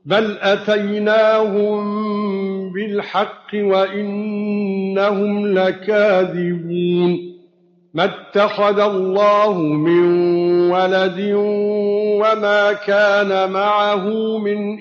بل أتيناهم بالحق وإنهم لكاذبون ما اتخذ الله من ولد وما كان معه من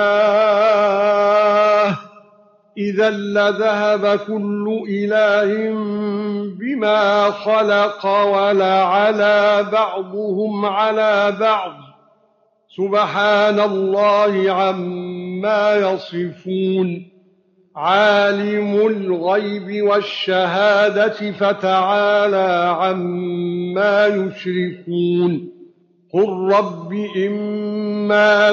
إله إذا لذهب كل إله بما خلق ولعلى بعضهم على بعض سبحان الله عما يصفون عالم الغيب والشهادة فتعالى عما يشركون قل رب إما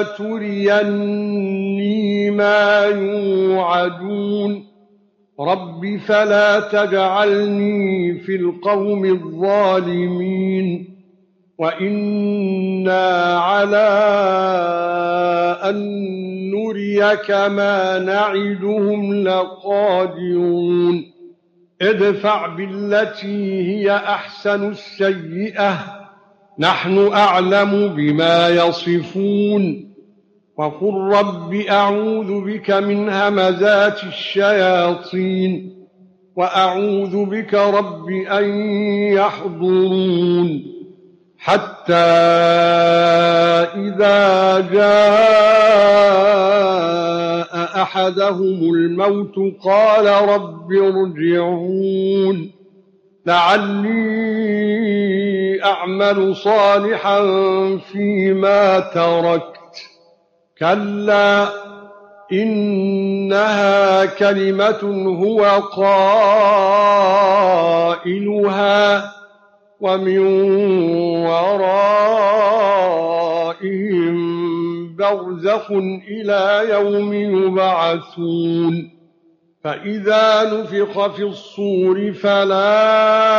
تريني ما يوعدون رب فلا تجعلني في القوم الظالمين وإنا على أن نريك ما نعدهم لقادرون ادفع بالتي هي أحسن السيئة نحن أعلم بما يصفون وقل رب أعوذ بك من همزات الشياطين وأعوذ بك رب أن يحضرون حتى إذا جاء أحدهم الموت قال رب ارجعون لعلي أعمل صالحا فيما تركت كلا إنها كلمة هو قائلها ومن ورائهم برزخ إلى يوم يبعثون فإذا نفخ في الصور فلا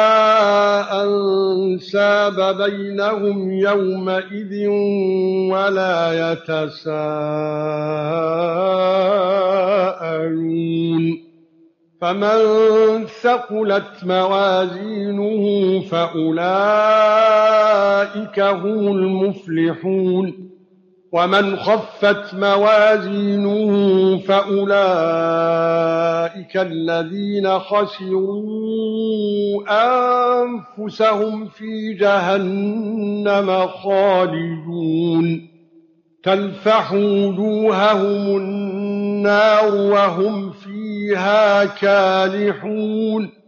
أنساب بينهم يومئذ ولا يتساءلون فمن ثقلت موازينه فأولئك هم المفلحون ومن خفت موازينه فأولئك الذين خسروا أنفسهم في جهنم خالدون تلفح وجوههم النار وهم فيها كالحون